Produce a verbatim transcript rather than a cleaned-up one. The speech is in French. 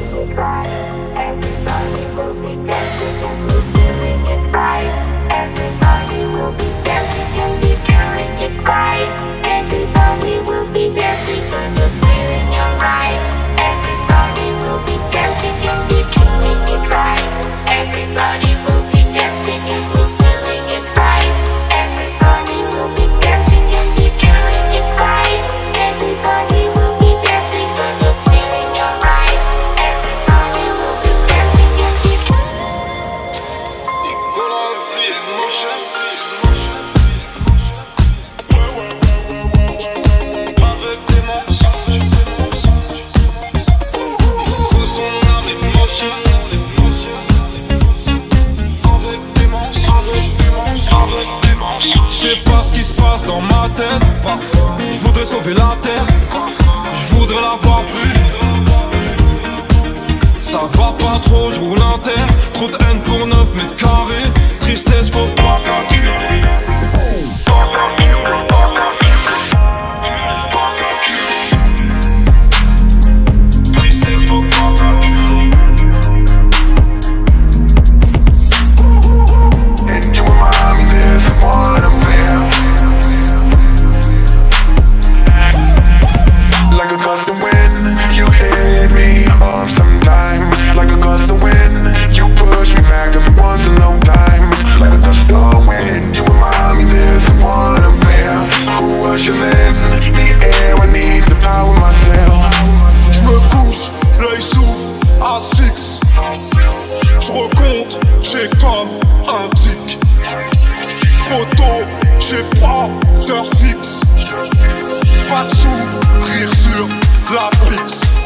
Je sais pas ce qui se passe dans ma tête. Parfois, je voudrais sauver la terre. Je voudrais l'avoir vue. Ça va pas trop, je roule un terre. Trop de haine pour neuf mètres carrés. Tristesse, faut pas calculer. Je recompte, j'ai comme un tic. Poto, j'ai pas d'heure fixe. Pas de sous, rire sur la pix.